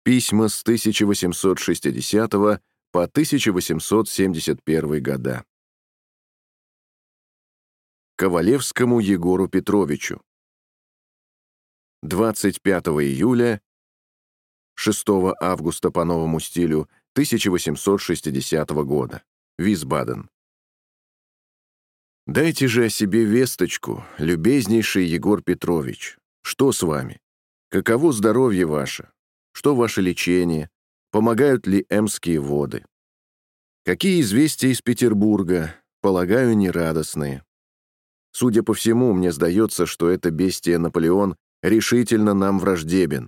Письма с 1860 по 1871 года. Ковалевскому Егору Петровичу. 25 июля, 6 августа по новому стилю 1860 года. Висбаден. Дайте же о себе весточку, любезнейший Егор Петрович. Что с вами? Каково здоровье ваше? Что ваше лечение? Помогают ли эмские воды? Какие известия из Петербурга? Полагаю, нерадостные. Судя по всему, мне сдается, что это бестия Наполеон решительно нам враждебен.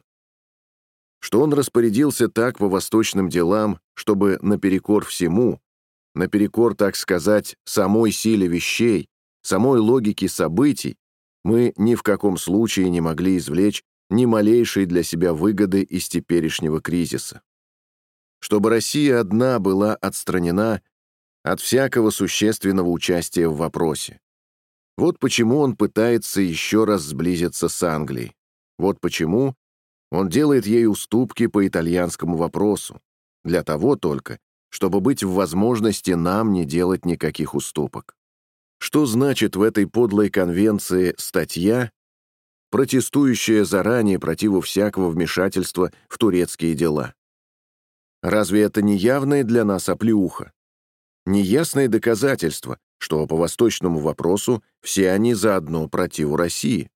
Что он распорядился так по восточным делам, чтобы наперекор всему, наперекор, так сказать, самой силе вещей, самой логике событий, мы ни в каком случае не могли извлечь ни малейшей для себя выгоды из теперешнего кризиса. Чтобы Россия одна была отстранена от всякого существенного участия в вопросе. Вот почему он пытается еще раз сблизиться с Англией. Вот почему он делает ей уступки по итальянскому вопросу. Для того только, чтобы быть в возможности нам не делать никаких уступок. Что значит в этой подлой конвенции статья, протестующая заранее противу всякого вмешательства в турецкие дела? Разве это не явное для нас оплеуха? Неясное доказательство, что по восточному вопросу все они заодно противу России?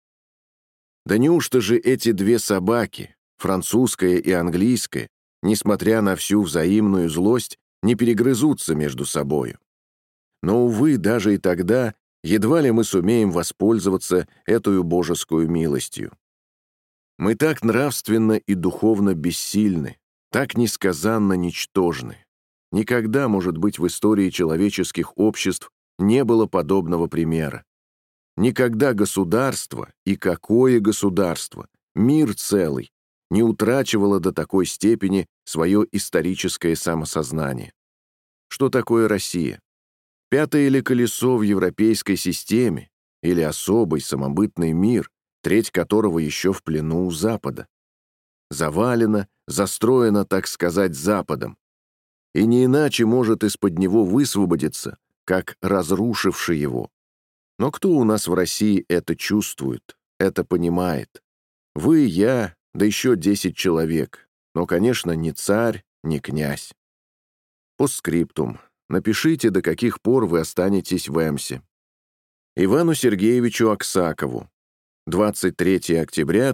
Да неужто же эти две собаки, французская и английская, несмотря на всю взаимную злость, не перегрызутся между собою? Но, увы, даже и тогда едва ли мы сумеем воспользоваться этой божескую милостью. Мы так нравственно и духовно бессильны, так несказанно ничтожны. Никогда, может быть, в истории человеческих обществ не было подобного примера. Никогда государство, и какое государство, мир целый, не утрачивало до такой степени свое историческое самосознание. Что такое Россия? Пятое ли колесо в европейской системе, или особый самобытный мир, треть которого еще в плену у Запада? Завалено, застроено, так сказать, Западом, и не иначе может из-под него высвободиться, как разрушивший его. Но кто у нас в России это чувствует, это понимает? Вы, я, да еще 10 человек, но, конечно, не царь, не князь. Постскриптум. Напишите, до каких пор вы останетесь в Эмсе. Ивану Сергеевичу Аксакову. 23 октября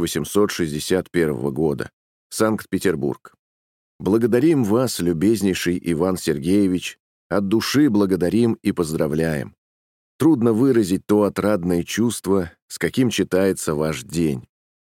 1861 года. Санкт-Петербург. Благодарим вас, любезнейший Иван Сергеевич, от души благодарим и поздравляем. Трудно выразить то отрадное чувство, с каким читается ваш день.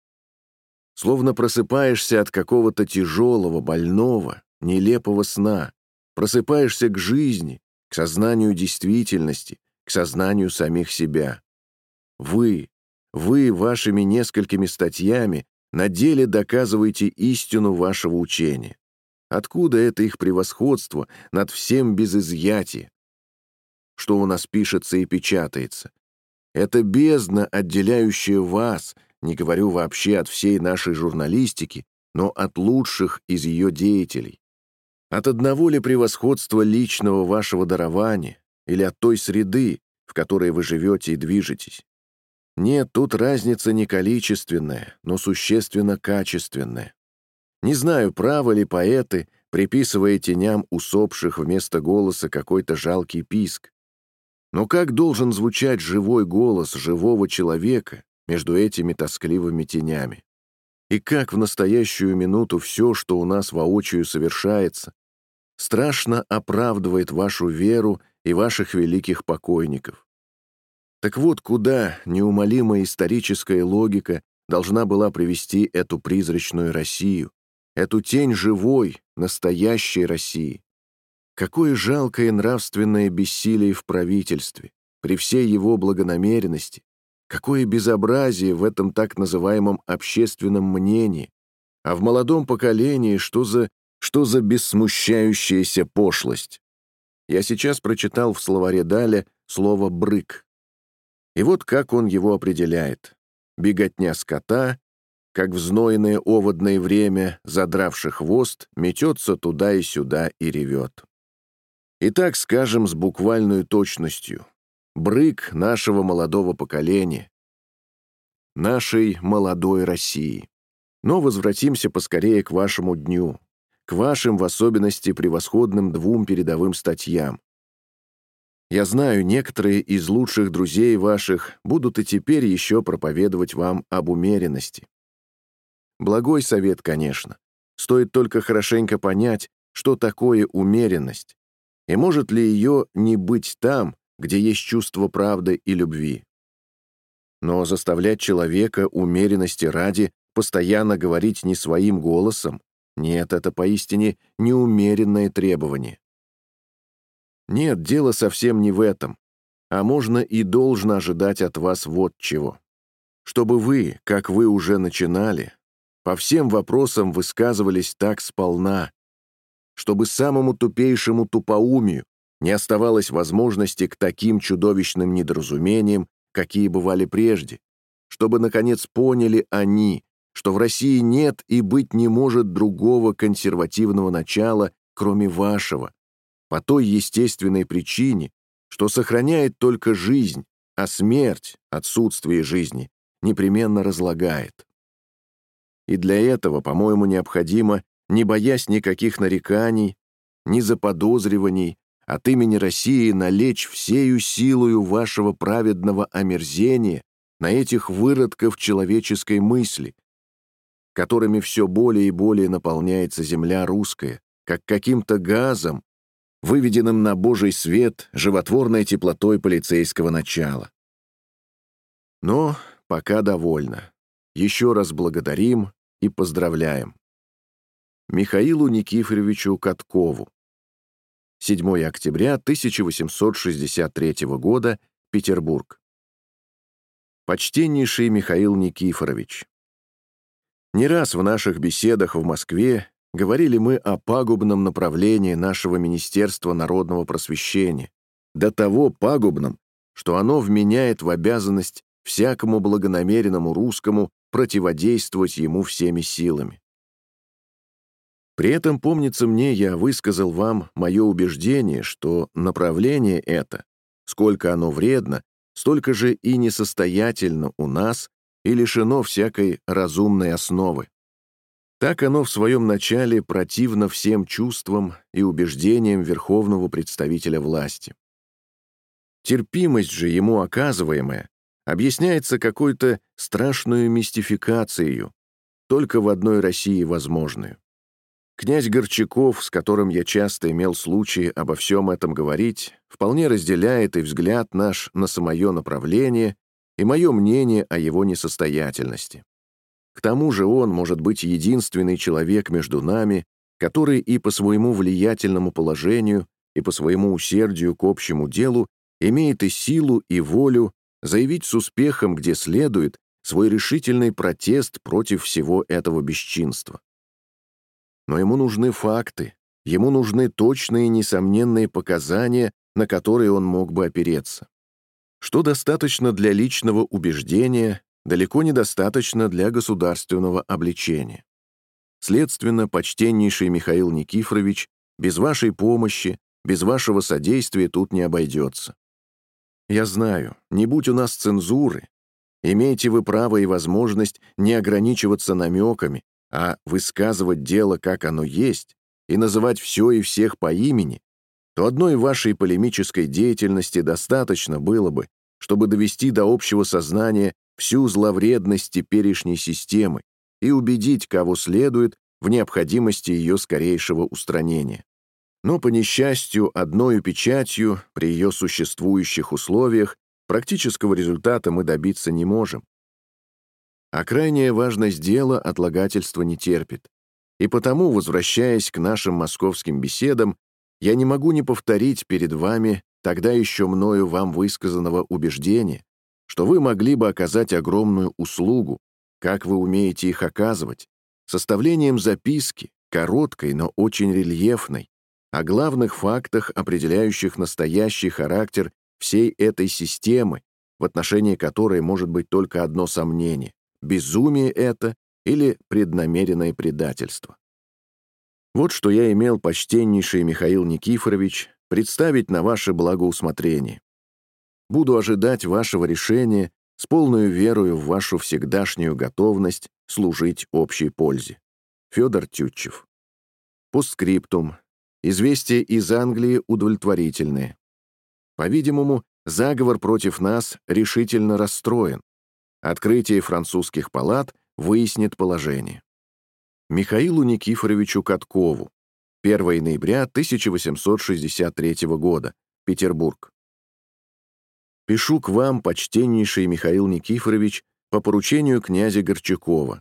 Словно просыпаешься от какого-то тяжелого, больного, нелепого сна, просыпаешься к жизни, к сознанию действительности, к сознанию самих себя. Вы вашими несколькими статьями на деле доказываете истину вашего учения. Откуда это их превосходство над всем без изъятия? Что у нас пишется и печатается? Это бездна, отделяющая вас, не говорю вообще от всей нашей журналистики, но от лучших из ее деятелей. От одного ли превосходства личного вашего дарования или от той среды, в которой вы живете и движетесь? Нет, тут разница не количественная, но существенно качественная. Не знаю, правы ли поэты, приписывая теням усопших вместо голоса какой-то жалкий писк. Но как должен звучать живой голос живого человека между этими тоскливыми тенями? И как в настоящую минуту все, что у нас воочию совершается, страшно оправдывает вашу веру и ваших великих покойников. Так вот, куда неумолимая историческая логика должна была привести эту призрачную Россию, эту тень живой, настоящей России? Какое жалкое нравственное бессилие в правительстве, при всей его благонамеренности, какое безобразие в этом так называемом общественном мнении, а в молодом поколении что за бессмущающаяся пошлость? Я сейчас прочитал в словаре Даля слово «брык». И вот как он его определяет. Беготня скота, как в знойное оводное время, задравший хвост, метется туда и сюда и ревет. Итак, скажем с буквальной точностью, брык нашего молодого поколения, нашей молодой России. Но возвратимся поскорее к вашему дню, к вашим, в особенности, превосходным 2 передовым статьям. Я знаю, некоторые из лучших друзей ваших будут и теперь еще проповедовать вам об умеренности. Благой совет, конечно. Стоит только хорошенько понять, что такое умеренность, и может ли ее не быть там, где есть чувство правды и любви. Но заставлять человека умеренности ради постоянно говорить не своим голосом, нет, это поистине неумеренное требование. Нет, дело совсем не в этом, а можно и должно ожидать от вас вот чего. Чтобы вы, как вы уже начинали, по всем вопросам высказывались так сполна, чтобы самому тупейшему тупоумию не оставалось возможности к таким чудовищным недоразумениям, какие бывали прежде, чтобы, наконец, поняли они, что в России нет и быть не может другого консервативного начала, кроме вашего, по той естественной причине, что сохраняет только жизнь, а смерть, отсутствие жизни, непременно разлагает. И для этого, по-моему, необходимо, не боясь никаких нареканий, ни заподозриваний, от имени России налечь всею силою вашего праведного омерзения на этих выродков человеческой мысли, которыми все более и более наполняется земля русская, как каким-то газом, выведенным на Божий свет животворной теплотой полицейского начала. Но пока довольно. Еще раз благодарим и поздравляем. Михаилу Никифоровичу Каткову. 7 октября 1863 года, Петербург. Почтеннейший Михаил Никифорович, не раз в наших беседах в Москве говорили мы о пагубном направлении нашего Министерства народного просвещения, до того пагубном, что оно вменяет в обязанность всякому благонамеренному русскому противодействовать ему всеми силами. При этом, помнится мне, я высказал вам мое убеждение, что направление это, сколько оно вредно, столько же и несостоятельно у нас и лишено всякой разумной основы. Так оно в своем начале противно всем чувствам и убеждениям верховного представителя власти. Терпимость же ему оказываемая объясняется какой-то страшной мистификацией, только в одной России возможную. Князь Горчаков, с которым я часто имел случай обо всем этом говорить, вполне разделяет и взгляд наш на самое направление, и мое мнение о его несостоятельности. К тому же он, может быть, единственный человек между нами, который и по своему влиятельному положению, и по своему усердию к общему делу имеет и силу, и волю заявить с успехом, где следует, свой решительный протест против всего этого бесчинства. Но ему нужны факты, ему нужны точные и несомненные показания, на которые он мог бы опереться. Что достаточно для личного убеждения, далеко недостаточно для государственного обличения. Следственно, почтеннейший Михаил Никифорович, без вашей помощи, без вашего содействия тут не обойдется. Я знаю, не будь у нас цензуры, имеете вы право и возможность не ограничиваться намеками, а высказывать дело, как оно есть, и называть все и всех по имени, то одной вашей полемической деятельности достаточно было бы, чтобы довести до общего сознания всю зловредность теперешней системы и убедить, кого следует, в необходимости ее скорейшего устранения. Но, по несчастью, одною печатью, при ее существующих условиях, практического результата мы добиться не можем. А крайняя важность дела отлагательства не терпит. И потому, возвращаясь к нашим московским беседам, я не могу не повторить перед вами тогда еще мною вам высказанного убеждения, что вы могли бы оказать огромную услугу, как вы умеете их оказывать, составлением записки, короткой, но очень рельефной, о главных фактах, определяющих настоящий характер всей этой системы, в отношении которой может быть только одно сомнение: безумие это или преднамеренное предательство. Вот что я имел, почтеннейший Михаил Никифорович, представить на ваше благоусмотрение. Буду ожидать вашего решения с полной верою в вашу всегдашнюю готовность служить общей пользе. Федор Тютчев. Постскриптум. Известия из Англии удовлетворительные. По-видимому, заговор против нас решительно расстроен. Открытие французских палат выяснит положение. Михаилу Никифоровичу Каткову. 1 ноября 1863 года. Петербург. Пишу к вам, почтеннейший Михаил Никифорович, по поручению князя Горчакова.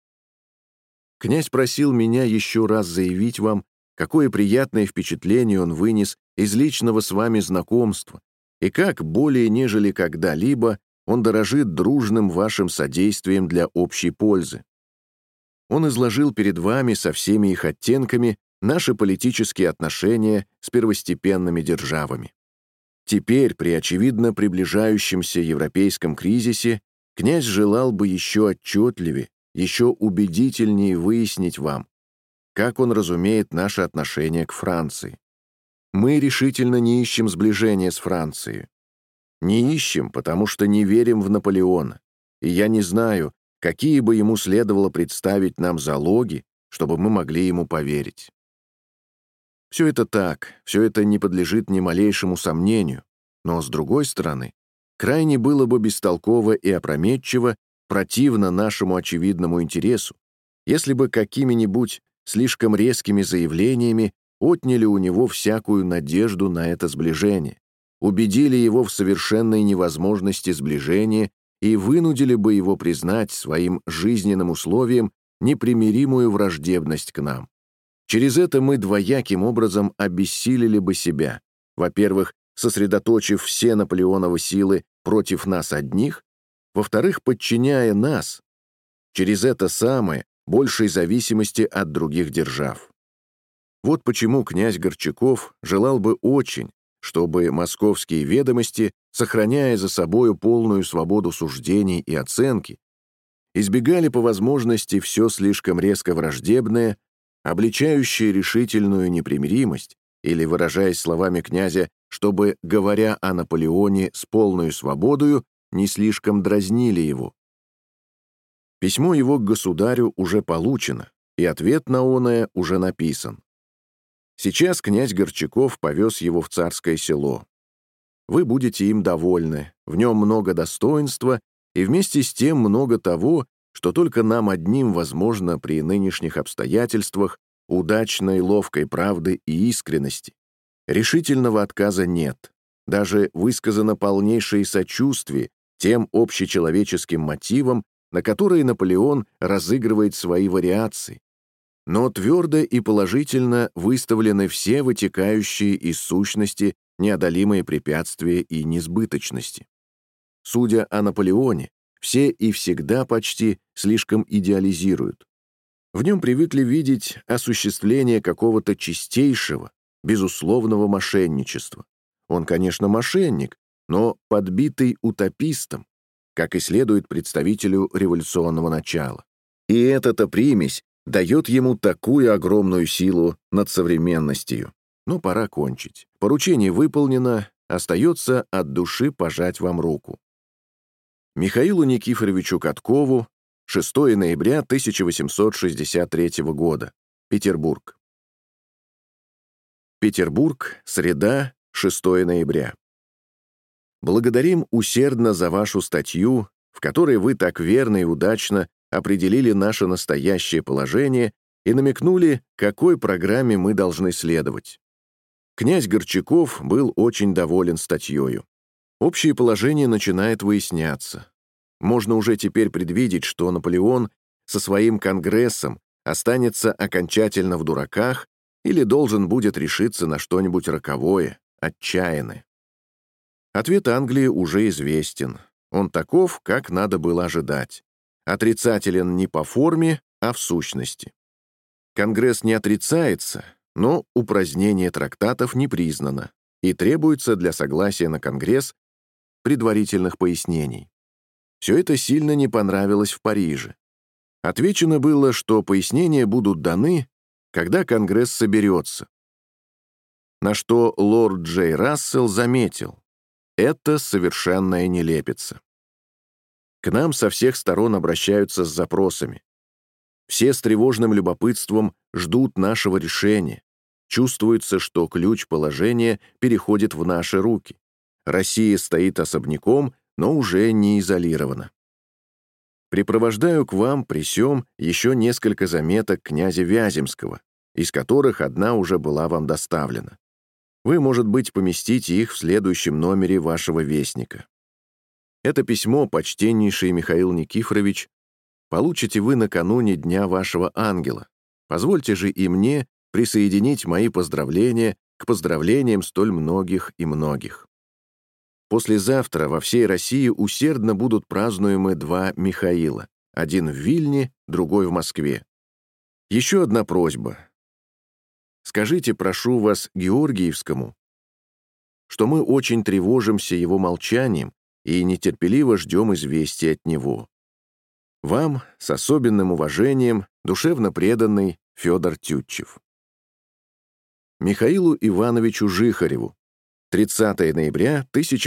Князь просил меня еще раз заявить вам, какое приятное впечатление он вынес из личного с вами знакомства, и как, более нежели когда-либо, он дорожит дружным вашим содействием для общей пользы. Он изложил перед вами со всеми их оттенками наши политические отношения с первостепенными державами. Теперь, при очевидно приближающемся европейском кризисе, князь желал бы еще отчетливее, еще убедительнее выяснить вам, как он разумеет наше отношение к Франции. Мы решительно не ищем сближения с Францией. Не ищем, потому что не верим в Наполеона, и я не знаю, какие бы ему следовало представить нам залоги, чтобы мы могли ему поверить. Все это так, все это не подлежит ни малейшему сомнению, но, с другой стороны, крайне было бы бестолково и опрометчиво, противно нашему очевидному интересу, если бы какими-нибудь слишком резкими заявлениями отняли у него всякую надежду на это сближение, убедили его в совершенной невозможности сближения и вынудили бы его признать своим жизненным условием непримиримую враждебность к нам. Через это мы двояким образом обессилили бы себя, во-первых, сосредоточив все Наполеоновы силы против нас одних, во-вторых, подчиняя нас, через это самое, большей зависимости от других держав. Вот почему князь Горчаков желал бы очень, чтобы московские ведомости, сохраняя за собою полную свободу суждений и оценки, избегали по возможности все слишком резко враждебное, обличающее решительную непримиримость, или, выражаясь словами князя, чтобы, говоря о Наполеоне с полной свободою, не слишком дразнили его. Письмо его к государю уже получено, и ответ на оное уже написан. Сейчас князь Горчаков повез его в Царское Село. Вы будете им довольны, в нем много достоинства и вместе с тем много того, что только нам одним возможно при нынешних обстоятельствах удачной, ловкой правды и искренности. Решительного отказа нет. Даже высказано полнейшее сочувствие тем общечеловеческим мотивам, на которые Наполеон разыгрывает свои вариации. Но твердо и положительно выставлены все вытекающие из сущности неодолимые препятствия и несбыточности. Судя о Наполеоне, все и всегда почти слишком идеализируют. В нем привыкли видеть осуществление какого-то чистейшего, безусловного мошенничества. Он, конечно, мошенник, но подбитый утопистом, как и следует представителю революционного начала. И эта-то примесь дает ему такую огромную силу над современностью. Но пора кончить. Поручение выполнено, остается от души пожать вам руку. Михаилу Никифоровичу Каткову, 6 ноября 1863 года. Петербург. Петербург, среда, 6 ноября. Благодарим усердно за вашу статью, в которой вы так верно и удачно определили наше настоящее положение и намекнули, какой программе мы должны следовать. Князь Горчаков был очень доволен статьёю. Общее положение начинает выясняться. Можно уже теперь предвидеть, что Наполеон со своим Конгрессом останется окончательно в дураках или должен будет решиться на что-нибудь роковое, отчаянное. Ответ Англии уже известен. Он таков, как надо было ожидать. Отрицателен не по форме, а в сущности. Конгресс не отрицается, но упразднение трактатов не признано, и требуется для согласия на Конгресс предварительных пояснений. Все это сильно не понравилось в Париже. Отвечено было, что пояснения будут даны, когда Конгресс соберется. На что лорд Джей Рассел заметил: это совершенная нелепица. К нам со всех сторон обращаются с запросами. Все с тревожным любопытством ждут нашего решения. Чувствуется, что ключ положения переходит в наши руки. Россия стоит особняком, но уже не изолирована. Припровождаю к вам при сём еще несколько заметок князя Вяземского, из которых одна уже была вам доставлена. Вы, может быть, поместите их в следующем номере вашего вестника. Это письмо, почтеннейший Михаил Никифорович, получите вы накануне Дня вашего ангела. Позвольте же и мне присоединить мои поздравления к поздравлениям столь многих и многих. Послезавтра во всей России усердно будут празднуемы два Михаила, один в Вильне, другой в Москве. Еще одна просьба. Скажите, прошу вас, Георгиевскому, что мы очень тревожимся его молчанием и нетерпеливо ждем известия от него. Вам с особенным уважением душевно преданный Федор Тютчев. Михаилу Ивановичу Жихареву, 30 ноября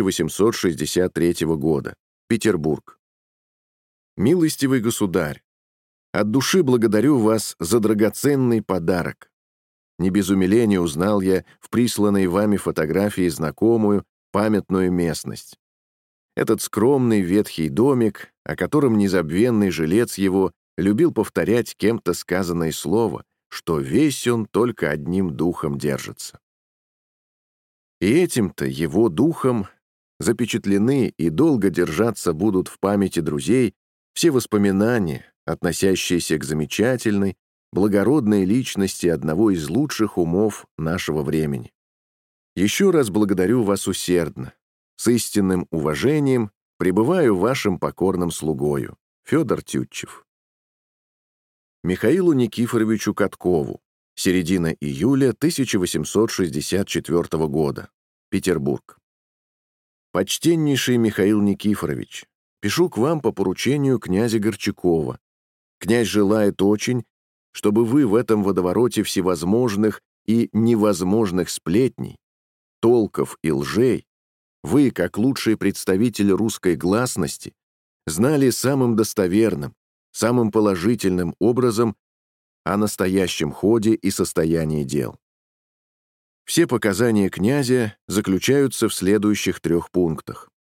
1863 года, Петербург. Милостивый государь, от души благодарю вас за драгоценный подарок. Не без умиления узнал я в присланной вами фотографии знакомую, памятную местность. Этот скромный ветхий домик, о котором незабвенный жилец его любил повторять кем-то сказанное слово, что весь он только одним духом держится. И этим-то его духом запечатлены и долго держаться будут в памяти друзей все воспоминания, относящиеся к замечательной, благородной личности одного из лучших умов нашего времени. Еще раз благодарю вас усердно. С истинным уважением пребываю вашим покорным слугою, Федор Тютчев. Михаилу Никифоровичу Каткову, середина июля 1864 года, Петербург. Почтеннейший Михаил Никифорович, пишу к вам по поручению князя Горчакова. Князь желает очень, чтобы вы в этом водовороте всевозможных и невозможных сплетней, толков и лжей, вы, как лучший представитель русской гласности, знали самым достоверным, самым положительным образом о настоящем ходе и состоянии дел. Все показания князя заключаются в следующих 3 пунктах.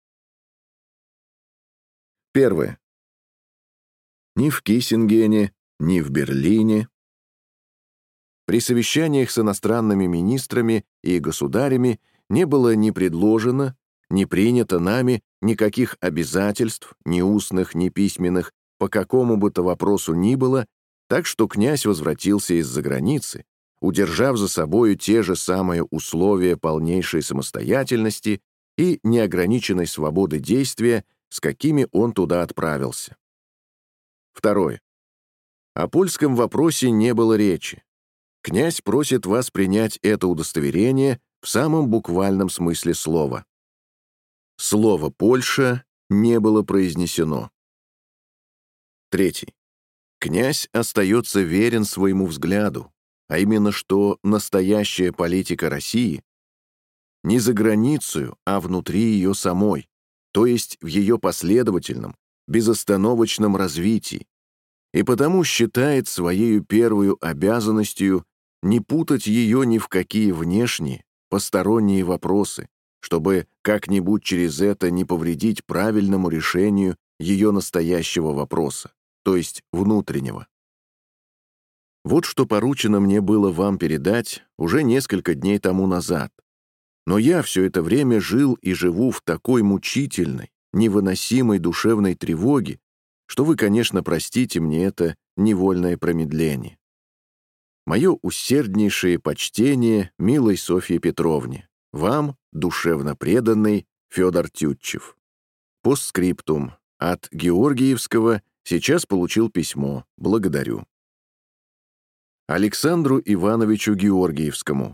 Первое. Ни в Киссингене, ни в Берлине при совещаниях с иностранными министрами и государями не было ни предложено, ни принято нами никаких обязательств, ни устных, ни письменных, по какому бы то вопросу ни было, так что князь возвратился из-за границы, удержав за собою те же самые условия полнейшей самостоятельности и неограниченной свободы действия, с какими он туда отправился. Второе. О польском вопросе не было речи. Князь просит вас принять это удостоверение в самом буквальном смысле слова. Слово «Польша» не было произнесено. Третий. Князь остается верен своему взгляду, а именно что настоящая политика России не за границей, а внутри ее самой, то есть в ее последовательном, безостановочном развитии, и потому считает своею первую обязанностью не путать ее ни в какие внешние, посторонние вопросы, чтобы как-нибудь через это не повредить правильному решению ее настоящего вопроса, то есть внутреннего. Вот что поручено мне было вам передать уже несколько дней тому назад. Но я все это время жил и живу в такой мучительной, невыносимой душевной тревоге, что вы, конечно, простите мне это невольное промедление. Мое усерднейшее почтение милой Софье Петровне, вам, душевно преданный Федор Тютчев. Постскриптум. От Георгиевского сейчас получил письмо. Благодарю. Александру Ивановичу Георгиевскому.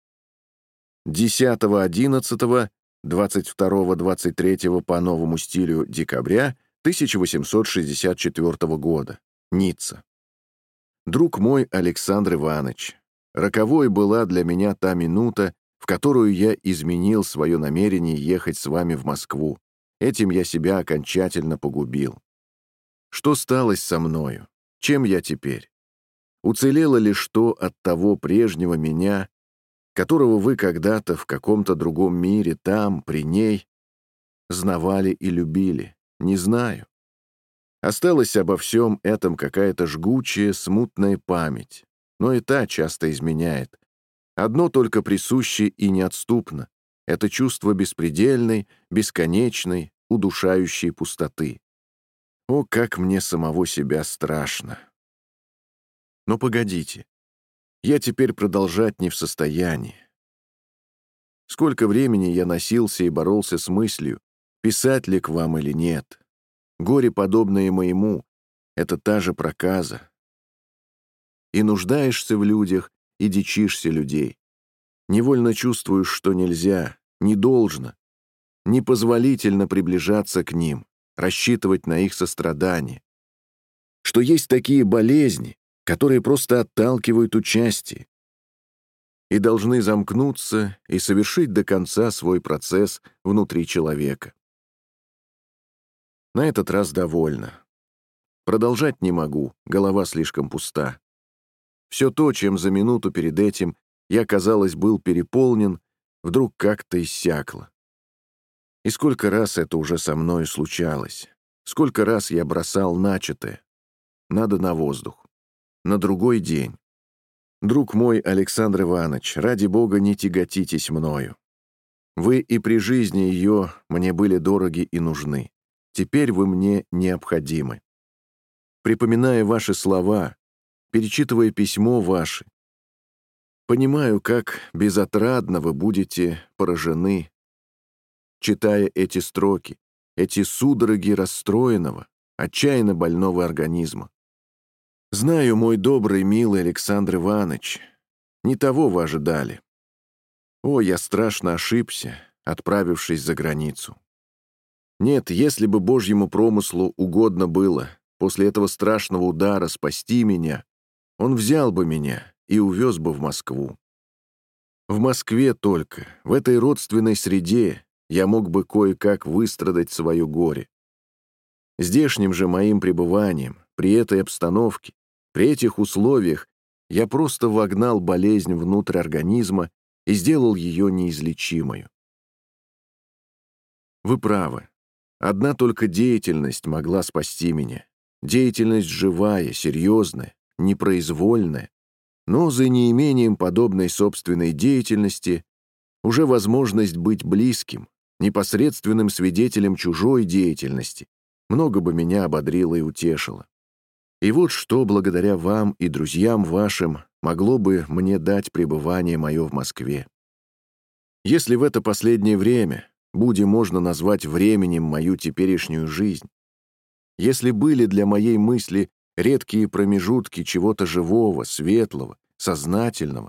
10-11, 22-23 по новому стилю декабря 1864 года. Ницца. Друг мой Александр Иванович, роковой была для меня та минута, в которую я изменил свое намерение ехать с вами в Москву. Этим я себя окончательно погубил. Что сталось со мною? Чем я теперь? Уцелело ли что от того прежнего меня, которого вы когда-то в каком-то другом мире, там, при ней, знавали и любили? Не знаю. Осталась обо всем этом какая-то жгучая, смутная память, но и та часто изменяет. Одно только присуще и неотступно — это чувство беспредельной, бесконечной, удушающей пустоты. О, как мне самого себя страшно! Но погодите, я теперь продолжать не в состоянии. Сколько времени я носился и боролся с мыслью, писать ли к вам или нет. Горе, подобное моему, — это та же проказа. И нуждаешься в людях, и дичишься людей. Невольно чувствуешь, что нельзя, не должно, непозволительно приближаться к ним, рассчитывать на их сострадание. Что есть такие болезни, которые просто отталкивают участие и должны замкнуться и совершить до конца свой процесс внутри человека. На этот раз довольно. Продолжать не могу, голова слишком пуста. Все то, чем за минуту перед этим я, казалось, был переполнен, вдруг как-то иссякло. И сколько раз это уже со мною случалось, сколько раз я бросал начатое. Надо на воздух. На другой день. Друг мой Александр Иванович, ради Бога, не тяготитесь мною. Вы и при жизни ее мне были дороги и нужны. Теперь вы мне необходимы. Припоминая ваши слова, перечитывая письмо ваше, понимаю, как безотрадно вы будете поражены, читая эти строки, эти судороги расстроенного, отчаянно больного организма. Знаю, мой добрый, милый Александр Иванович, не того вы ожидали. О, я страшно ошибся, отправившись за границу. Нет, если бы Божьему промыслу угодно было после этого страшного удара спасти меня, он взял бы меня и увез бы в Москву. В Москве только, в этой родственной среде, я мог бы кое-как выстрадать свое горе. Здешним же моим пребыванием, при этой обстановке, при этих условиях, я просто вогнал болезнь внутрь организма и сделал ее неизлечимою. Вы правы. Одна только деятельность могла спасти меня. Деятельность живая, серьезная, непроизвольная, но за неимением подобной собственной деятельности уже возможность быть близким, непосредственным свидетелем чужой деятельности много бы меня ободрило и утешило. И вот что, благодаря вам и друзьям вашим, могло бы мне дать пребывание мое в Москве. Если в это последнее время, будем можно назвать временем мою теперешнюю жизнь, если были для моей мысли редкие промежутки чего-то живого, светлого, сознательного,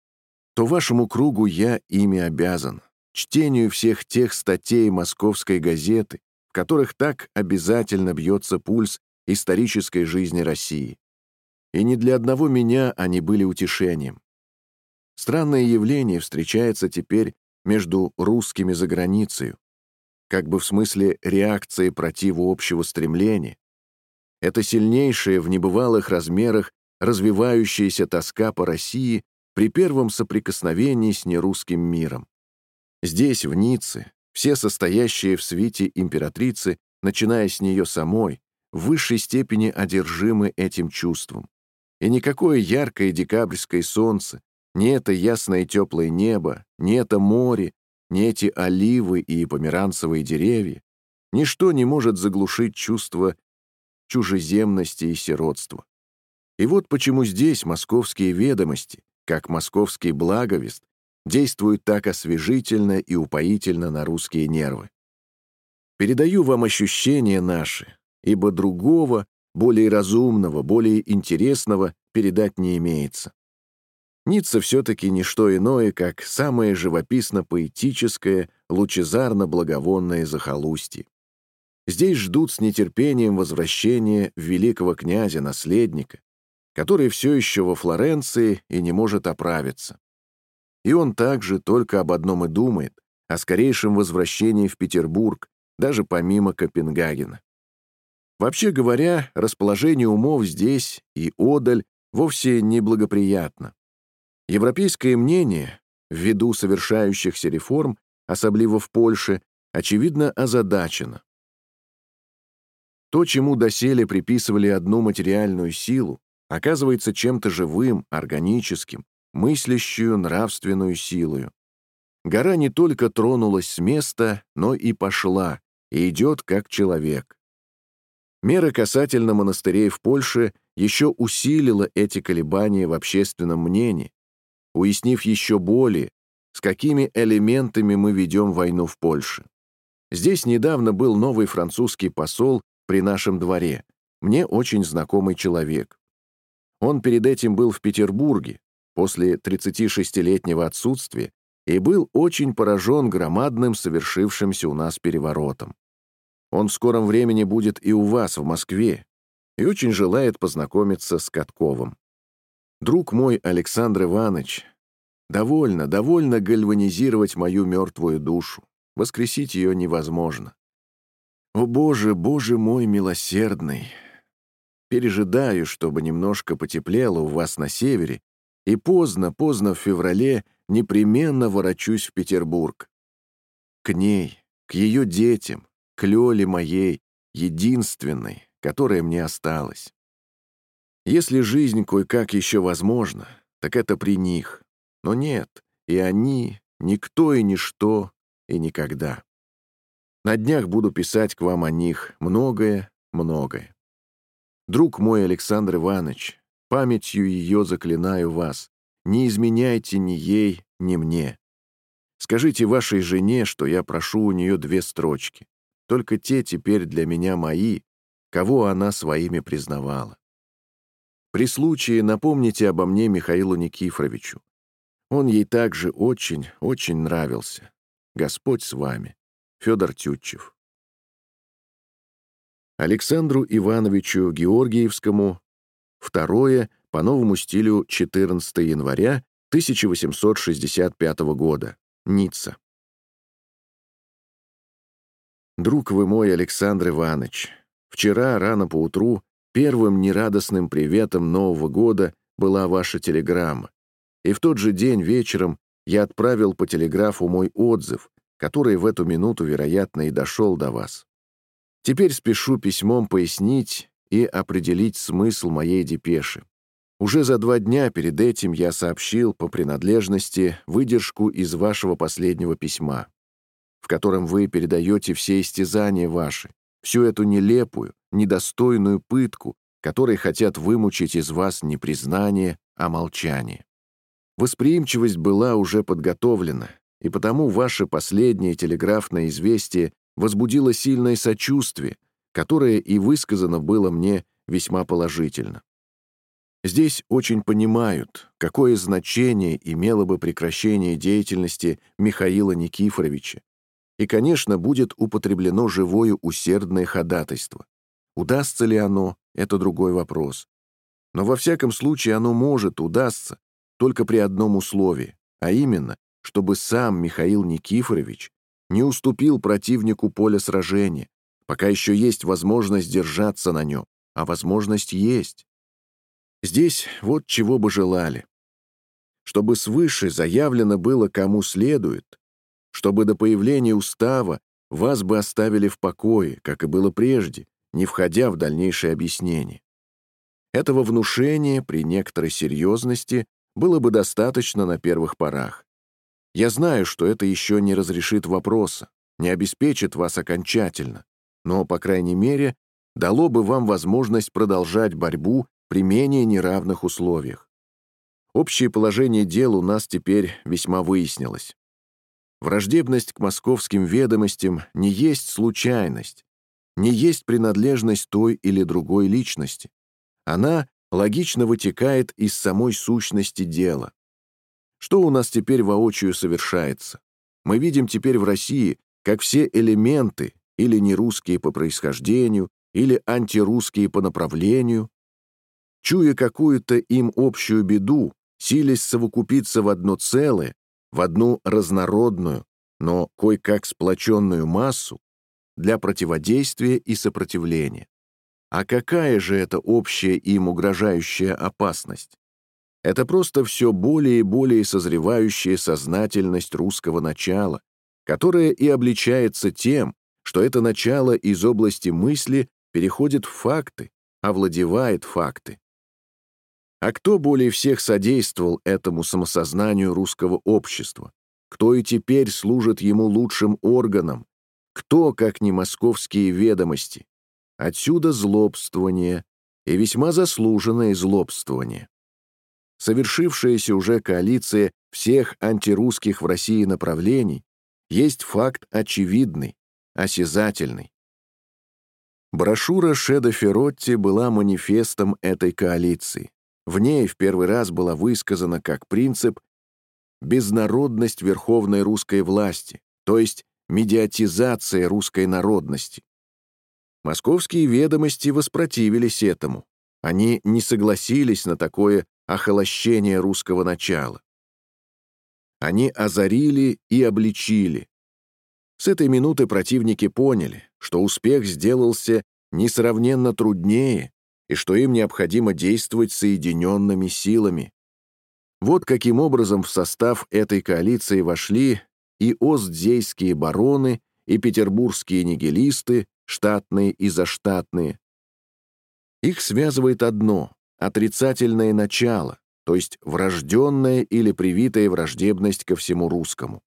то вашему кругу я ими обязан, чтению всех тех статей «Московской газеты», в которых так обязательно бьется пульс исторической жизни России. И не для одного меня они были утешением. Странное явление встречается теперь между русскими за границей, как бы в смысле реакции противу общего стремления. Это сильнейшая в небывалых размерах развивающаяся тоска по России при первом соприкосновении с нерусским миром. Здесь, в Ницце, все состоящие в свите императрицы, начиная с нее самой, в высшей степени одержимы этим чувством. И никакое яркое декабрьское солнце, ни это ясное теплое небо, ни это море, ни эти оливы и померанцевые деревья, ничто не может заглушить чувство чужеземности и сиротства. И вот почему здесь московские ведомости, как московский благовест, действуют так освежительно и упоительно на русские нервы. Передаю вам ощущения наши, ибо другого, более разумного, более интересного передать не имеется. Ницца все-таки не что иное, как самое живописно-поэтическое, лучезарно-благовонное захолустье. Здесь ждут с нетерпением возвращения великого князя-наследника, который все еще во Флоренции и не может оправиться. И он также только об одном и думает — о скорейшем возвращении в Петербург, даже помимо Копенгагена. Вообще говоря, расположение умов здесь и одаль вовсе не благоприятно. Европейское мнение, ввиду совершающихся реформ, особливо в Польше, очевидно озадачено. То, чему доселе приписывали одну материальную силу, оказывается чем-то живым, органическим, мыслящую нравственную силою. Гора не только тронулась с места, но и пошла, и идет как человек. Мера касательно монастырей в Польше еще усилила эти колебания в общественном мнении, уяснив еще более, с какими элементами мы ведем войну в Польше. Здесь недавно был новый французский посол при нашем дворе, мне очень знакомый человек. Он перед этим был в Петербурге, после 36-летнего отсутствия, и был очень поражен громадным совершившимся у нас переворотом. Он в скором времени будет и у вас в Москве, и очень желает познакомиться с Катковым. Друг мой Александр Иванович, довольно гальванизировать мою мертвую душу, воскресить ее невозможно. О Боже, Боже мой милосердный! Пережидаю, чтобы немножко потеплело у вас на севере, и поздно в феврале непременно ворочусь в Петербург. К ней, к ее детям, к Лёле моей, единственной, которая мне осталась. Если жизнь кое-как еще возможна, так это при них. Но нет, и они, никто и ничто, и никогда. На днях буду писать к вам о них многое. Друг мой Александр Иванович, памятью ее заклинаю вас, не изменяйте ни ей, ни мне. Скажите вашей жене, что я прошу у нее 2 строчки. Только те теперь для меня мои, кого она своими признавала. При случае напомните обо мне Михаилу Никифоровичу. Он ей также очень нравился. Господь с вами. Федор Тютчев. Александру Ивановичу Георгиевскому, 2 по новому стилю 14 января 1865 года, Ницца. Друг вы мой, Александр Иванович, вчера рано поутру первым нерадостным приветом Нового года была ваша телеграмма, и в тот же день вечером я отправил по телеграфу мой отзыв, который в эту минуту, вероятно, и дошел до вас. Теперь спешу письмом пояснить и определить смысл моей депеши. Уже за 2 дня перед этим я сообщил по принадлежности выдержку из вашего последнего письма, в котором вы передаете все истязания ваши, всю эту нелепую, недостойную пытку, которой хотят вымучить из вас не признание, а молчание. Восприимчивость была уже подготовлена, и потому ваше последнее телеграфное известие возбудило сильное сочувствие, которое и высказано было мне весьма положительно. Здесь очень понимают, какое значение имело бы прекращение деятельности Михаила Никифоровича, и, конечно, будет употреблено живое усердное ходатайство. Удастся ли оно — это другой вопрос. Но во всяком случае оно может удастся только при одном условии, а именно, чтобы сам Михаил Никифорович не уступил противнику поля сражения, пока еще есть возможность держаться на нем, а возможность есть. Здесь вот чего бы желали. Чтобы свыше заявлено было кому следует, чтобы до появления устава вас бы оставили в покое, как и было прежде, не входя в дальнейшее объяснение. Этого внушения при некоторой серьезности было бы достаточно на первых порах. Я знаю, что это еще не разрешит вопроса, не обеспечит вас окончательно, но, по крайней мере, дало бы вам возможность продолжать борьбу при менее неравных условиях. Общее положение дел у нас теперь весьма выяснилось. Враждебность к московским ведомостям не есть случайность, не есть принадлежность той или другой личности. Она логично вытекает из самой сущности дела. Что у нас теперь воочию совершается? Мы видим теперь в России, как все элементы, или нерусские по происхождению, или антирусские по направлению, чуя какую-то им общую беду, силясь совокупиться в одно целое, в одну разнородную, но кое-как сплоченную массу для противодействия и сопротивления. А какая же это общая им угрожающая опасность? Это просто все более и более созревающая сознательность русского начала, которая и обличается тем, что это начало из области мысли переходит в факты, овладевает факты. А кто более всех содействовал этому самосознанию русского общества? Кто и теперь служит ему лучшим органом? Кто, как не московские ведомости? Отсюда злобствование, и весьма заслуженное злобствование. Совершившаяся уже коалиция всех антирусских в России направлений есть факт очевидный, осязательный. Брошюра Шеда Феротти была манифестом этой коалиции. В ней в первый раз была высказана как принцип безнародность верховной русской власти, то есть медиатизация русской народности. Московские ведомости воспротивились этому. Они не согласились на такое охолощение русского начала. Они озарили и обличили. С этой минуты противники поняли, что успех сделался несравненно труднее и что им необходимо действовать соединенными силами. Вот каким образом в состав этой коалиции вошли и остзейские бароны, и петербургские нигилисты, штатные и заштатные. Их связывает одно — отрицательное начало, то есть врожденная или привитая враждебность ко всему русскому.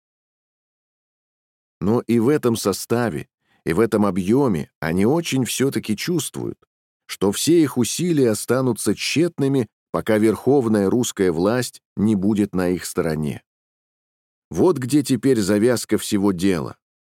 Но и в этом составе, и в этом объеме они очень все-таки чувствуют, что все их усилия останутся тщетными, пока верховная русская власть не будет на их стороне. Вот где теперь завязка всего дела.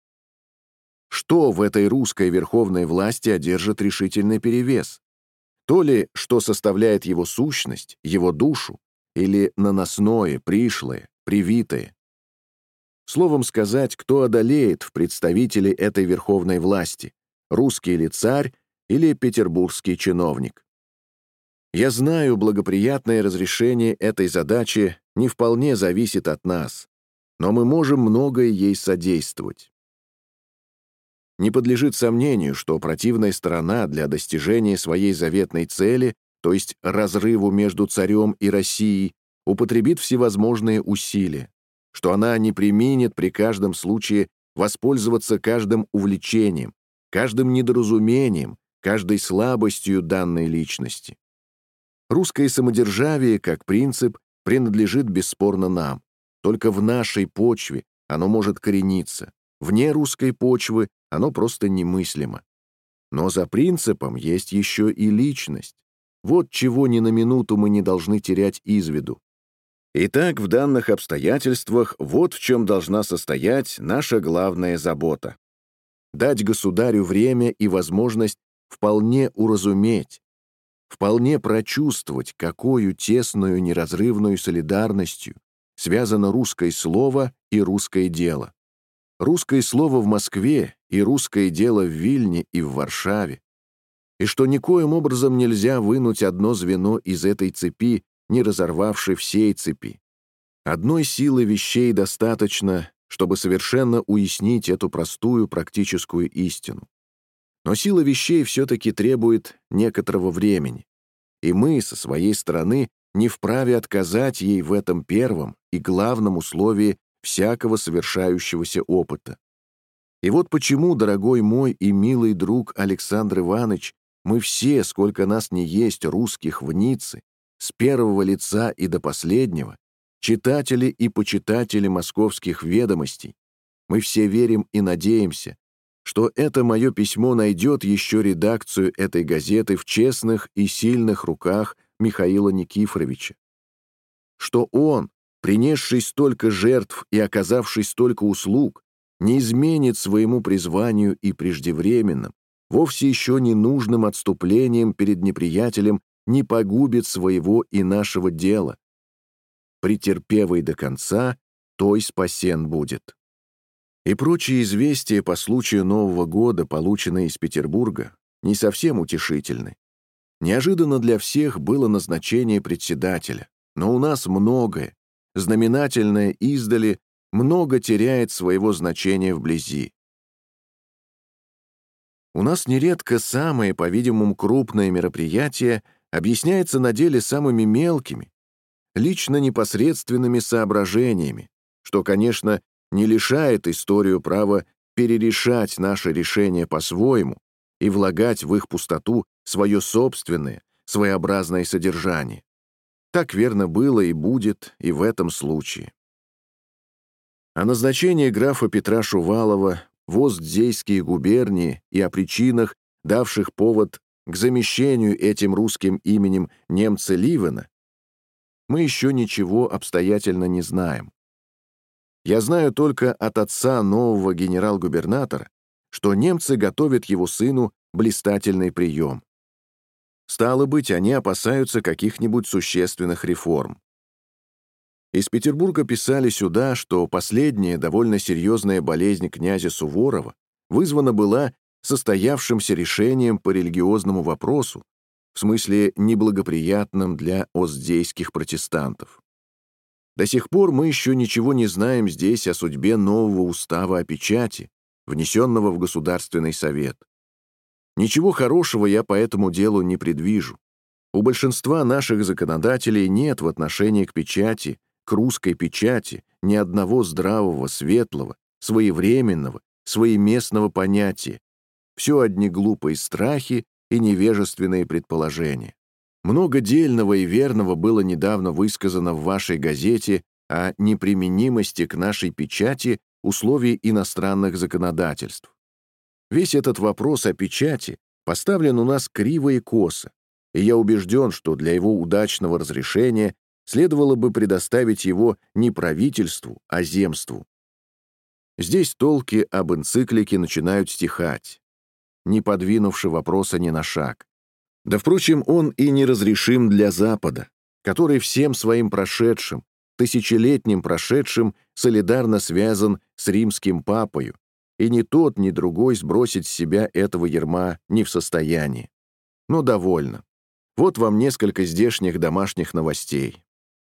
Что в этой русской верховной власти одержит решительный перевес? То ли, что составляет его сущность, его душу, или наносное, пришлое, привитое? Словом сказать, кто одолеет в представителе этой верховной власти, русский ли царь или петербургский чиновник? Я знаю, благоприятное разрешение этой задачи не вполне зависит от нас, но мы можем многое ей содействовать. Не подлежит сомнению, что противная сторона для достижения своей заветной цели, то есть разрыву между царем и Россией, употребит всевозможные усилия, что она не преминет при каждом случае воспользоваться каждым увлечением, каждым недоразумением, каждой слабостью данной личности. Русское самодержавие, как принцип, принадлежит бесспорно нам. Только в нашей почве оно может корениться. Вне русской почвы оно просто немыслимо. Но за принципом есть еще и личность. Вот чего ни на минуту мы не должны терять из виду. Итак, в данных обстоятельствах вот в чем должна состоять наша главная забота. Дать государю время и возможность вполне уразуметь, вполне прочувствовать, какою тесную неразрывную солидарностью связано русское слово и русское дело. Русское слово в Москве и русское дело в Вильне и в Варшаве. И что никоим образом нельзя вынуть одно звено из этой цепи, не разорвавши всей цепи. Одной силы вещей достаточно, чтобы совершенно уяснить эту простую практическую истину. Но сила вещей все-таки требует некоторого времени, и мы, со своей стороны, не вправе отказать ей в этом первом и главном условии всякого совершающегося опыта. И вот почему, дорогой мой и милый друг Александр Иванович, мы все, сколько нас не есть русских в Ницце, с первого лица и до последнего, читатели и почитатели московских ведомостей, мы все верим и надеемся, что это мое письмо найдет еще редакцию этой газеты в честных и сильных руках Михаила Никифоровича, что он, принесший столько жертв и оказавший столько услуг, не изменит своему призванию и преждевременным, вовсе еще ненужным отступлением перед неприятелем не погубит своего и нашего дела. Претерпевый до конца, той спасен будет. И прочие известия по случаю Нового года, полученные из Петербурга, не совсем утешительны. Неожиданно для всех было назначение председателя, но у нас многое, знаменательное издали, много теряет своего значения вблизи. У нас нередко самые, по-видимому, крупные мероприятия объясняются на деле самыми мелкими, лично непосредственными соображениями, что, конечно, не лишает историю права перерешать наши решения по-своему и влагать в их пустоту свое собственное, своеобразное содержание. Так верно было и будет и в этом случае. О назначении графа Петра Шувалова в Остзейские губернии и о причинах, давших повод к замещению этим русским именем немца Ливена, мы еще ничего обстоятельно не знаем. Я знаю только от отца нового генерал-губернатора, что немцы готовят его сыну блистательный прием. Стало быть, они опасаются каких-нибудь существенных реформ. Из Петербурга писали сюда, что последняя довольно серьезная болезнь князя Суворова вызвана была состоявшимся решением по религиозному вопросу, в смысле неблагоприятным для остзейских протестантов. До сих пор мы еще ничего не знаем здесь о судьбе нового устава о печати, внесенного в Государственный совет. Ничего хорошего я по этому делу не предвижу. У большинства наших законодателей нет в отношении к печати, к русской печати, ни одного здравого, светлого, своевременного, своеместного понятия. Все одни глупые страхи и невежественные предположения. Много дельного и верного было недавно высказано в вашей газете о неприменимости к нашей печати условий иностранных законодательств. Весь этот вопрос о печати поставлен у нас криво и косо, и я убежден, что для его удачного разрешения следовало бы предоставить его не правительству, а земству. Здесь толки об энциклике начинают стихать, не подвинувши вопроса ни на шаг. Да, впрочем, он и неразрешим для Запада, который всем своим прошедшим, тысячелетним прошедшим солидарно связан с римским папою, и ни тот, ни другой сбросить с себя этого ярма не в состоянии. Но довольно. Вот вам несколько здешних домашних новостей.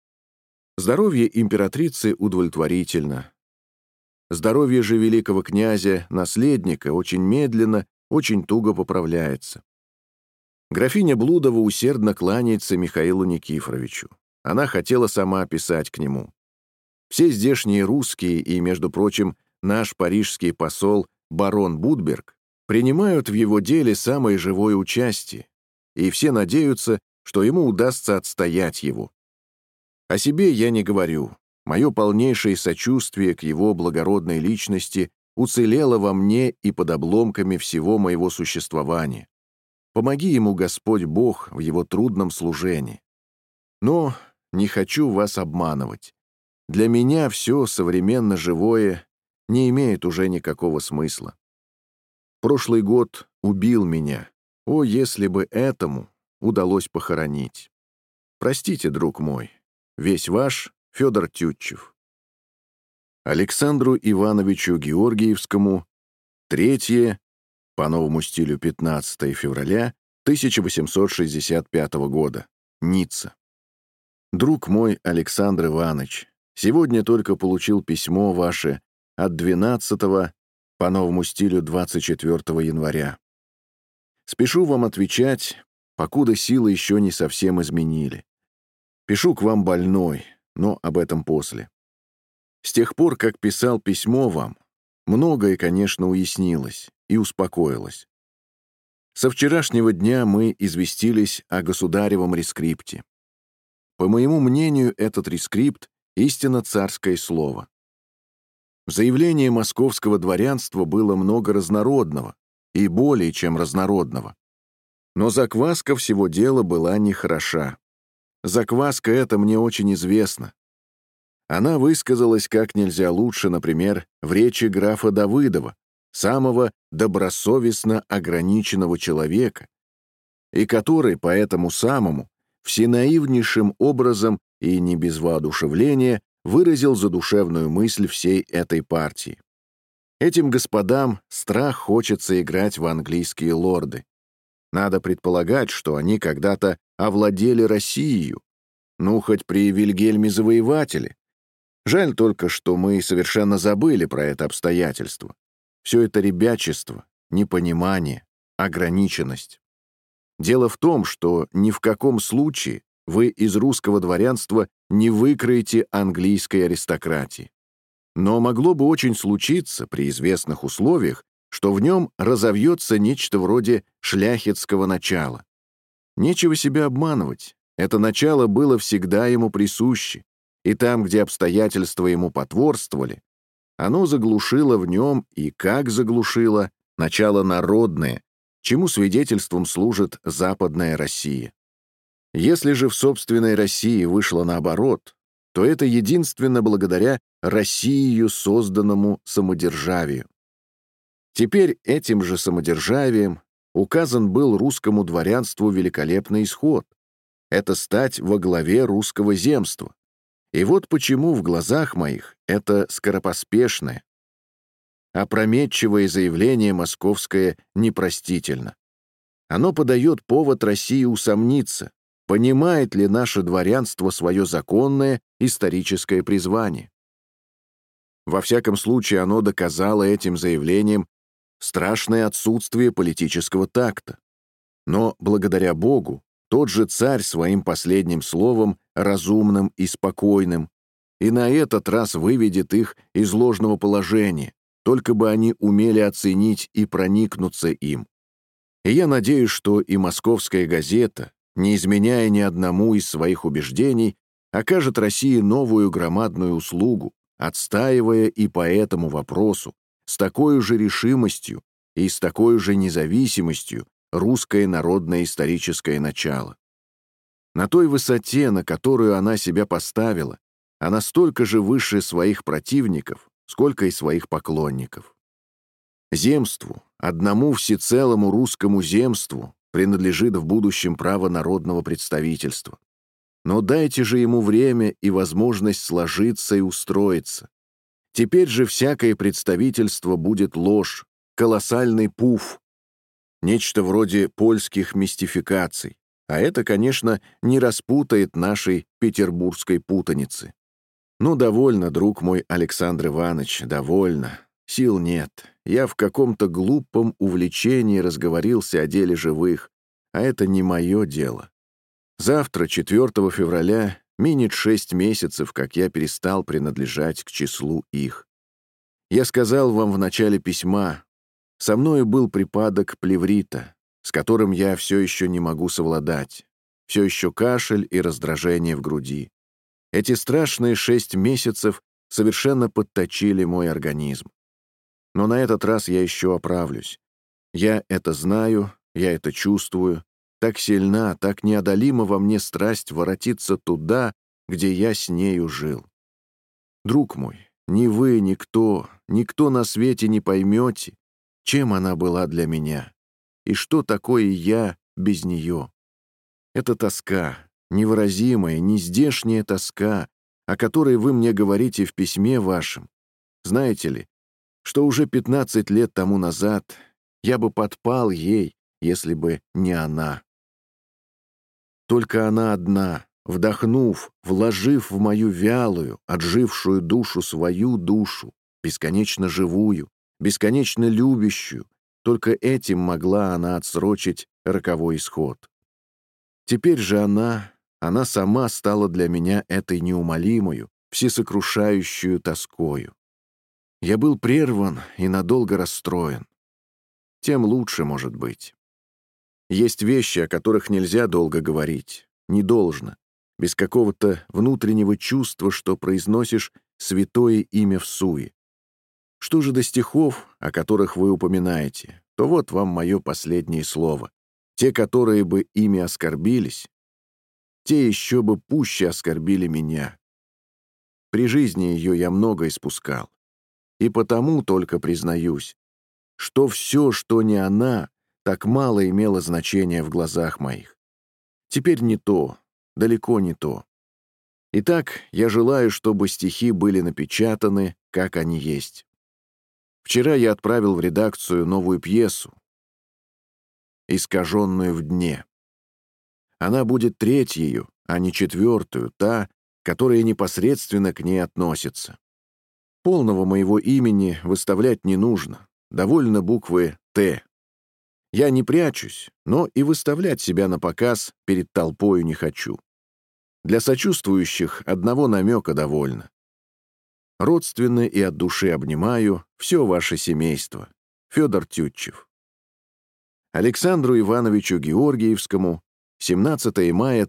Здоровье императрицы удовлетворительно. Здоровье же великого князя, наследника, очень медленно, очень туго поправляется. Графиня Блудова усердно кланяется Михаилу Никифоровичу. Она хотела сама писать к нему. Все здешние русские и, между прочим, наш парижский посол барон Будберг принимают в его деле самое живое участие, и все надеются, что ему удастся отстоять его. О себе я не говорю. Мое полнейшее сочувствие к его благородной личности уцелело во мне и под обломками всего моего существования. Помоги ему Господь Бог в его трудном служении. Но не хочу вас обманывать. Для меня все современно живое не имеет уже никакого смысла. Прошлый год убил меня. О, если бы этому удалось похоронить. Простите, друг мой. Весь ваш Федор Тютчев. Александру Ивановичу Георгиевскому, 3 по новому стилю 15 февраля 1865 года. Ницца. Друг мой Александр Иванович, сегодня только получил письмо ваше от 12 по новому стилю 24 января. Спешу вам отвечать, покуда силы еще не совсем изменили. Пишу к вам больной, но об этом после. С тех пор, как писал письмо вам, многое, конечно, уяснилось и успокоилось. Со вчерашнего дня мы известились о государевом рескрипте. По моему мнению, этот рескрипт — истинно царское слово. В заявлении московского дворянства было много разнородного, и более чем разнородного. Но закваска всего дела была нехороша. Закваска эта мне очень известна. Она высказалась как нельзя лучше, например, в речи графа Давыдова, самого добросовестно ограниченного человека, и который по этому самому всенаивнейшим образом и не без воодушевления выразил задушевную мысль всей этой партии. Этим господам страх хочется играть в английские лорды. Надо предполагать, что они когда-то овладели Россией, ну, хоть при Вильгельме Завоевателе. Жаль только, что мы совершенно забыли про это обстоятельство. Все это ребячество, непонимание, ограниченность. Дело в том, что ни в каком случае вы из русского дворянства не выкроете английской аристократии. Но могло бы очень случиться при известных условиях, что в нем разовьется нечто вроде шляхетского начала. Нечего себя обманывать. Это начало было всегда ему присуще, и там, где обстоятельства ему потворствовали, оно заглушило в нем, и как заглушило, начало народное, чему свидетельством служит Западная Россия. Если же в собственной России вышло наоборот, то это единственно благодаря Россией созданному самодержавию. Теперь этим же самодержавием указан был русскому дворянству великолепный исход — это стать во главе русского земства. И вот почему в глазах моих это скоропоспешное, опрометчивое заявление московское непростительно. Оно подает повод России усомниться, понимает ли наше дворянство свое законное историческое призвание. Во всяком случае, оно доказало этим заявлением страшное отсутствие политического такта. Но, благодаря Богу, тот же царь своим последним словом, разумным и спокойным, и на этот раз выведет их из ложного положения, только бы они умели оценить и проникнуться им. И я надеюсь, что и «Московская газета», не изменяя ни одному из своих убеждений, окажет России новую громадную услугу, отстаивая и по этому вопросу с такой же решимостью и с такой же независимостью русское народное историческое начало. На той высоте, на которую она себя поставила, она столько же выше своих противников, сколько и своих поклонников. Земству, одному всецелому русскому земству, принадлежит в будущем право народного представительства. Но дайте же ему время и возможность сложиться и устроиться. Теперь же всякое представительство будет ложь, колоссальный пуф, нечто вроде польских мистификаций. А это, конечно, не распутает нашей петербургской путаницы. Ну, довольно, друг мой Александр Иванович, довольно. Сил нет. Я в каком-то глупом увлечении разговорился о деле живых, а это не мое дело. Завтра, 4 февраля, минет 6 месяцев, как я перестал принадлежать к числу их. Я сказал вам в начале письма, со мною был припадок плеврита, с которым я все еще не могу совладать, все еще кашель и раздражение в груди. Эти страшные 6 месяцев совершенно подточили мой организм. Но на этот раз я еще оправлюсь. Я это знаю, я это чувствую. Так сильна, так неодолима во мне страсть воротиться туда, где я с нею жил. Друг мой, ни вы, никто на свете не поймете, чем она была для меня, и что такое я без нее. Это тоска, невыразимая, нездешняя тоска, о которой вы мне говорите в письме вашем. Знаете ли, что уже 15 лет тому назад я бы подпал ей, если бы не она. Только она одна, вдохнув, вложив в мою вялую, отжившую душу свою душу, бесконечно живую, бесконечно любящую, только этим могла она отсрочить роковой исход. Теперь же она сама стала для меня этой неумолимою, всесокрушающую тоскою. Я был прерван и надолго расстроен. Тем лучше, может быть. Есть вещи, о которых нельзя долго говорить, не должно, без какого-то внутреннего чувства, что произносишь святое имя всуе. Что же до стихов, о которых вы упоминаете, то вот вам мое последнее слово. Те, которые бы ими оскорбились, те еще бы пуще оскорбили меня. При жизни ее я много испускал. И потому только признаюсь, что все, что не она, так мало имело значения в глазах моих. Теперь не то, далеко не то. Итак, я желаю, чтобы стихи были напечатаны, как они есть. Вчера я отправил в редакцию новую пьесу «Искаженную в дне». Она будет третьею, а не четвертую, та, которая непосредственно к ней относится. Полного моего имени выставлять не нужно, довольно буквы «Т». Я не прячусь, но и выставлять себя на показ перед толпою не хочу. Для сочувствующих одного намека довольно. Родственно и от души обнимаю все ваше семейство. Федор Тютчев. Александру Ивановичу Георгиевскому, 17 мая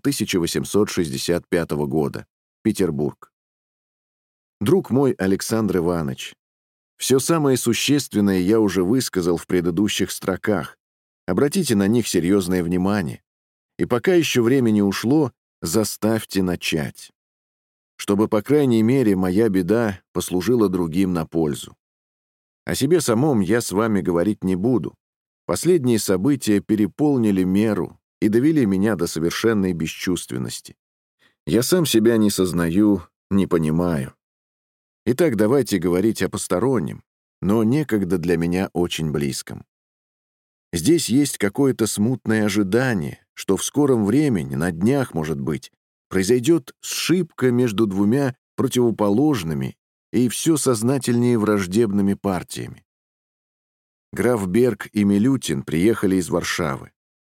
1865 года, Петербург. Друг мой Александр Иванович, все самое существенное я уже высказал в предыдущих строках. Обратите на них серьезное внимание. И пока еще время не ушло, заставьте начать. Чтобы, по крайней мере, моя беда послужила другим на пользу. О себе самом я с вами говорить не буду. Последние события переполнили меру и довели меня до совершенной бесчувственности. Я сам себя не сознаю, не понимаю. Итак, давайте говорить о постороннем, но некогда для меня очень близком. Здесь есть какое-то смутное ожидание, что в скором времени, на днях, может быть, произойдет сшибка между двумя противоположными и все сознательнее враждебными партиями. Граф Берг и Милютин приехали из Варшавы.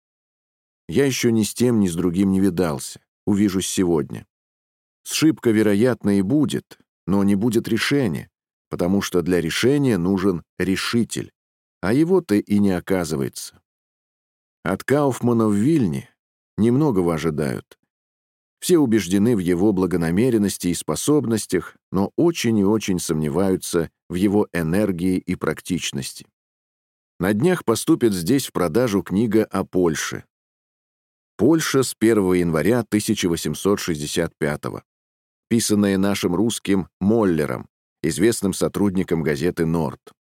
Я еще ни с тем, ни с другим не видался, увижусь сегодня. Сшибка, вероятно, и будет, но не будет решения, потому что для решения нужен решитель, а его-то и не оказывается. От Кауфмана в Вильне немногого ожидают. Все убеждены в его благонамеренности и способностях, но очень и очень сомневаются в его энергии и практичности. На днях поступит здесь в продажу книга о Польше. Польша с 1 января 1865 писанная нашим русским Моллером, известным сотрудником газеты «Норд».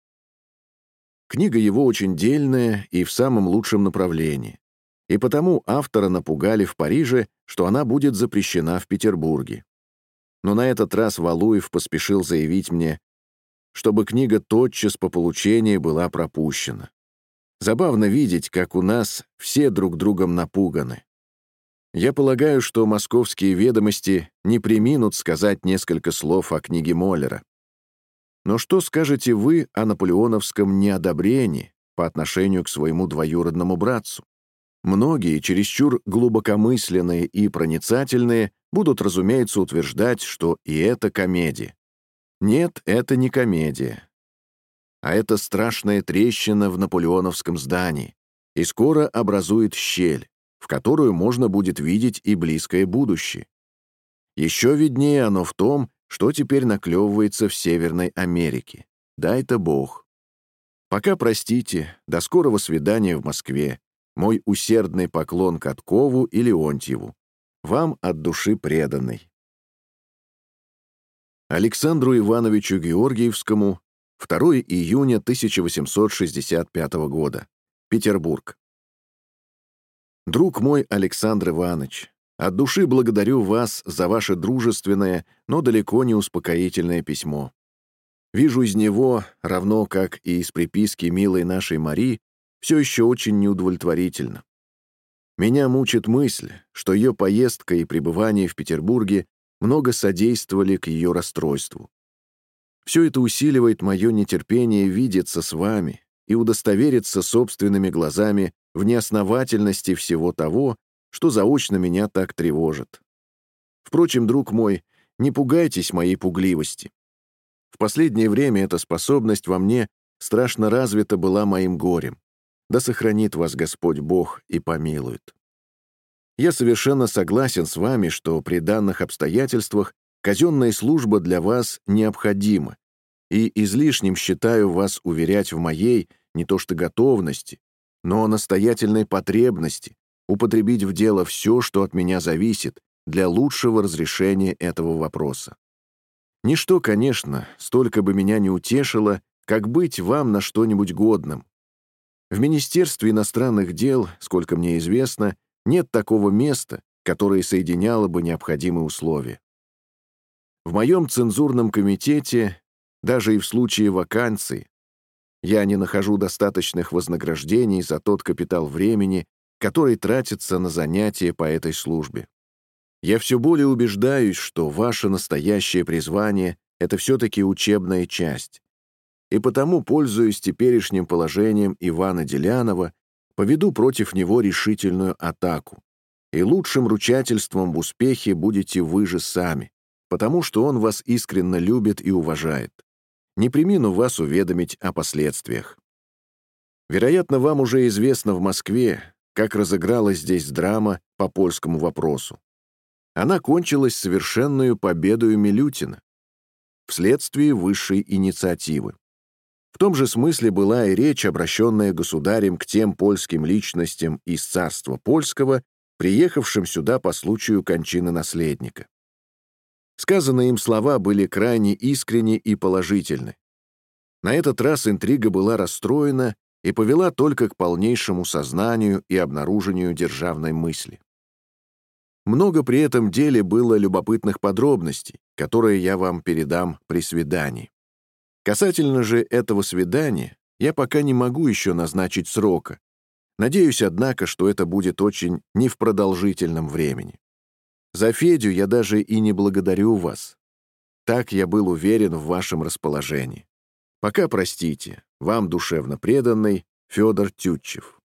Книга его очень дельная и в самом лучшем направлении, и потому автора напугали в Париже, что она будет запрещена в Петербурге. Но на этот раз Валуев поспешил заявить мне, чтобы книга тотчас по получении была пропущена. Забавно видеть, как у нас все друг другом напуганы. Я полагаю, что московские ведомости не преминут сказать несколько слов о книге Моллера. Но что скажете вы о наполеоновском неодобрении по отношению к своему двоюродному братцу? Многие, чересчур глубокомысленные и проницательные, будут, разумеется, утверждать, что и это комедия. Нет, это не комедия. А это страшная трещина в наполеоновском здании, и скоро образует щель, в которую можно будет видеть и близкое будущее. Еще виднее оно в том, что теперь наклевывается в Северной Америке. Дай-то Бог. Пока простите, до скорого свидания в Москве. Мой усердный поклон Каткову и Леонтьеву. Вам от души преданный. Александру Ивановичу Георгиевскому, 2 июня 1865 года, Петербург. Друг мой Александр Иванович, от души благодарю вас за ваше дружественное, но далеко не успокоительное письмо. Вижу из него, равно как и из приписки милой нашей Мари, все еще очень неудовлетворительно. Меня мучит мысль, что ее поездка и пребывание в Петербурге много содействовали к ее расстройству. Все это усиливает мое нетерпение видеться с вами и удостовериться собственными глазами в неосновательности всего того, что заочно меня так тревожит. Впрочем, друг мой, не пугайтесь моей пугливости. В последнее время эта способность во мне страшно развита была моим горем. Да сохранит вас Господь Бог и помилует. Я совершенно согласен с вами, что при данных обстоятельствах казенная служба для вас необходима, и излишним считаю вас уверять в моей не то что готовности, но настоятельной потребности употребить в дело все, что от меня зависит, для лучшего разрешения этого вопроса. Ничто, конечно, столько бы меня не утешило, как быть вам на что-нибудь годным. В Министерстве иностранных дел, сколько мне известно, нет такого места, которое соединяло бы необходимые условия. В моем цензурном комитете, даже и в случае вакансий, Я не нахожу достаточных вознаграждений за тот капитал времени, который тратится на занятия по этой службе. Я все более убеждаюсь, что ваше настоящее призвание — это все-таки учебная часть. И потому, пользуясь теперешним положением Ивана Делянова, поведу против него решительную атаку. И лучшим ручательством в успехе будете вы же сами, потому что он вас искренне любит и уважает. Не премину вас уведомить о последствиях. Вероятно, вам уже известно в Москве, как разыгралась здесь драма по польскому вопросу. Она кончилась совершенную победою Милютина вследствие высшей инициативы. В том же смысле была и речь, обращенная государем к тем польским личностям из царства польского, приехавшим сюда по случаю кончины наследника. Сказанные им слова были крайне искренни и положительны. На этот раз интрига была расстроена и повела только к полнейшему сознанию и обнаружению державной мысли. Много при этом деле было любопытных подробностей, которые я вам передам при свидании. Касательно же этого свидания, я пока не могу еще назначить срока. Надеюсь, однако, что это будет очень не в продолжительном времени. За Федю я даже и не благодарю вас. Так я был уверен в вашем расположении. Пока простите, вам душевно преданный Федор Тютчев.